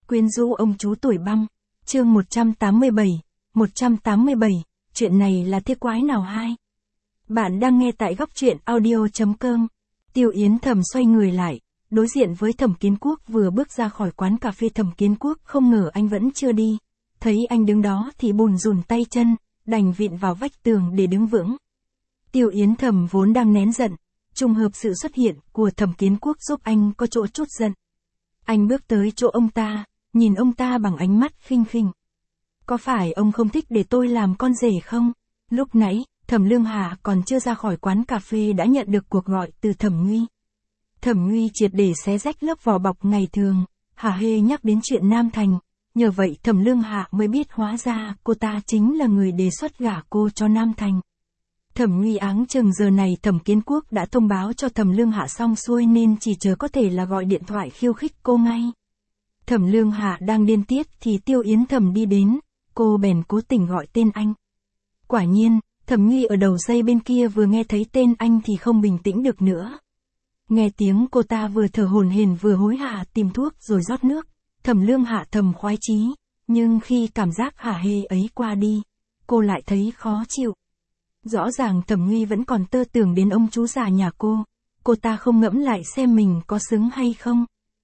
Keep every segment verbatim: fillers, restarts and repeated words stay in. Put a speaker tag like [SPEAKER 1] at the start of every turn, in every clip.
[SPEAKER 1] Quyến rũ ông chú tuổi băng, chương một trăm tám mươi bảy, một trăm tám mươi bảy, chuyện này là thế quái nào hai? Bạn đang nghe tại góc truyện audio.com. Tiêu Yến Thầm xoay người lại, đối diện với Thẩm Kiến Quốc vừa bước ra khỏi quán cà phê. Thẩm Kiến Quốc không ngờ anh vẫn chưa đi, thấy anh đứng đó thì bùn rùn tay chân, đành vịn vào vách tường để đứng vững. Tiêu Yến Thầm vốn đang nén giận, trùng hợp sự xuất hiện của Thẩm Kiến Quốc giúp anh có chỗ trút giận. Anh bước tới chỗ ông ta, nhìn ông ta bằng ánh mắt khinh khinh. Có phải ông không thích để tôi làm con rể không? Lúc nãy, Thẩm Lương Hạ còn chưa ra khỏi quán cà phê đã nhận được cuộc gọi từ Thẩm Nguy. Thẩm Nguy triệt để xé rách lớp vỏ bọc ngày thường, hả hê nhắc đến chuyện Nam Thành. Nhờ vậy Thẩm Lương Hạ mới biết hóa ra cô ta chính là người đề xuất gả cô cho Nam Thành. Thẩm Nguy áng chừng giờ này Thẩm Kiến Quốc đã thông báo cho Thẩm Lương Hạ xong xuôi nên chỉ chờ có thể là gọi điện thoại khiêu khích cô ngay. Thẩm Lương Hạ đang điên tiết thì Tiêu Yến Thầm đi đến, cô bèn cố tình gọi tên anh. Quả nhiên, Thẩm Nguy ở đầu dây bên kia vừa nghe thấy tên anh thì không bình tĩnh được nữa. Nghe tiếng cô ta vừa thở hổn hển vừa hối hả tìm thuốc rồi rót nước, Thẩm Lương Hạ thầm khoái chí, nhưng khi cảm giác hả hê ấy qua đi, cô lại thấy khó chịu. Rõ ràng Thẩm Nguy vẫn còn tơ tưởng đến ông chú già nhà cô, cô ta không ngẫm lại xem mình có xứng hay không.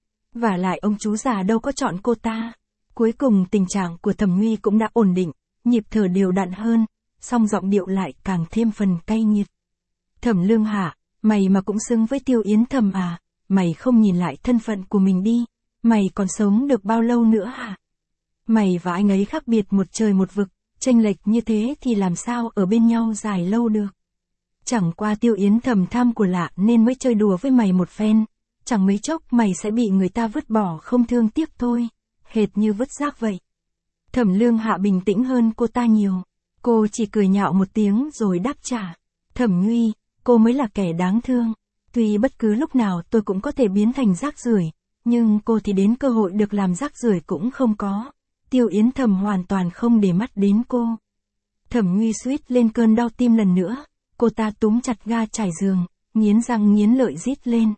[SPEAKER 1] Vả lại ông chú già đâu có chọn cô ta. Cuối cùng tình trạng của Thẩm Nguy cũng đã ổn định, nhịp thở đều đặn hơn, song giọng điệu lại càng thêm phần cay nghiệt. Thẩm Lương Hạ, mày mà cũng xứng với Tiêu Yến Thầm à, mày không nhìn lại thân phận của mình đi, mày còn sống được bao lâu nữa hả? Mày và anh ấy khác biệt một trời một vực, chênh lệch như thế thì làm sao ở bên nhau dài lâu được. Chẳng qua Tiêu Yến Thầm tham của lạ nên mới chơi đùa với mày một phen, chẳng mấy chốc mày sẽ bị người ta vứt bỏ không thương tiếc thôi, hệt như vứt rác vậy. Thẩm Lương Hạ bình tĩnh hơn cô ta nhiều, cô chỉ cười nhạo một tiếng rồi đáp trả. Thẩm Nguy, cô mới là kẻ đáng thương, tuy bất cứ lúc nào tôi cũng có thể biến thành rác rưởi, nhưng cô thì đến cơ hội được làm rác rưởi cũng không có. Tiêu Yến Thầm hoàn toàn không để mắt đến cô. Thẩm Nguy suýt lên cơn đau tim lần nữa, cô ta túm chặt ga trải giường, nghiến răng nghiến lợi rít lên.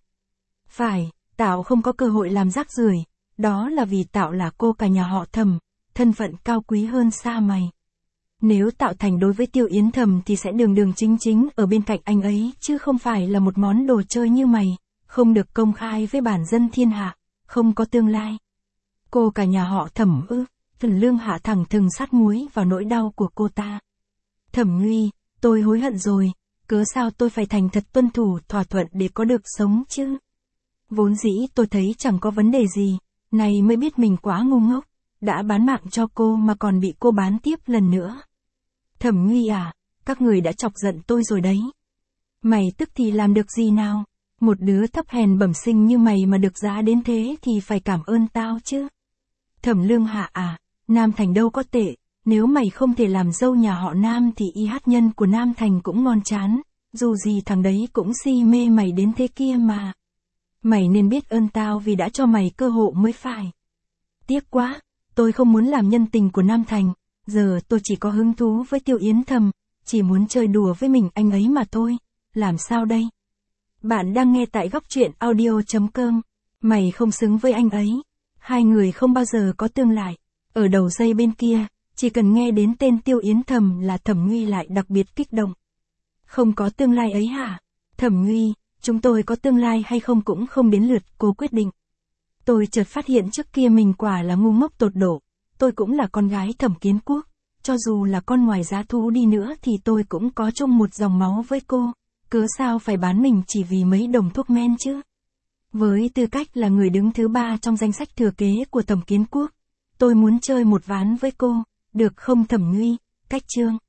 [SPEAKER 1] Phải, Tạo không có cơ hội làm rác rưởi, đó là vì Tạo là cô cả nhà họ Thẩm, thân phận cao quý hơn xa mày. Nếu Tạo thành đối với Tiêu Yến Thầm thì sẽ đường đường chính chính ở bên cạnh anh ấy chứ không phải là một món đồ chơi như mày, không được công khai với bản dân thiên hạ, không có tương lai. Cô cả nhà họ Thẩm ư? Thẩm Lương Hạ thẳng thừng sát muối vào nỗi đau của cô ta. Thẩm Nguy, tôi hối hận rồi, cớ sao tôi phải thành thật tuân thủ thỏa thuận để có được sống chứ? Vốn dĩ tôi thấy chẳng có vấn đề gì, này mới biết mình quá ngu ngốc, đã bán mạng cho cô mà còn bị cô bán tiếp lần nữa. Thẩm Nguy à, các người đã chọc giận tôi rồi đấy. Mày tức thì làm được gì nào? Một đứa thấp hèn bẩm sinh như mày mà được giá đến thế thì phải cảm ơn tao chứ. Thẩm Lương Hạ à, Nam Thành đâu có tệ, nếu mày không thể làm dâu nhà họ Nam thì y hát nhân của Nam Thành cũng ngon chán, dù gì thằng đấy cũng si mê mày đến thế kia mà. Mày nên biết ơn tao vì đã cho mày cơ hội mới phải. Tiếc quá, tôi không muốn làm nhân tình của Nam Thành, giờ tôi chỉ có hứng thú với Tiêu Yến Thầm, chỉ muốn chơi đùa với mình anh ấy mà thôi, làm sao đây? Bạn đang nghe tại góc truyện audio.com, mày không xứng với anh ấy, hai người không bao giờ có tương lai. Ở đầu dây bên kia, chỉ cần nghe đến tên Tiêu Yến Thầm là Thẩm Nguy lại đặc biệt kích động. Không có tương lai ấy hả? Thẩm Nguy, chúng tôi có tương lai hay không cũng không đến lượt cô quyết định. Tôi chợt phát hiện trước kia mình quả là ngu ngốc tột độ, tôi cũng là con gái Thẩm Kiến Quốc, cho dù là con ngoài giá thú đi nữa thì tôi cũng có chung một dòng máu với cô, cớ sao phải bán mình chỉ vì mấy đồng thuốc men chứ? Với tư cách là người đứng thứ ba trong danh sách thừa kế của Thẩm Kiến Quốc, tôi muốn chơi một ván với cô, được không Thẩm Nguy? Cách chương.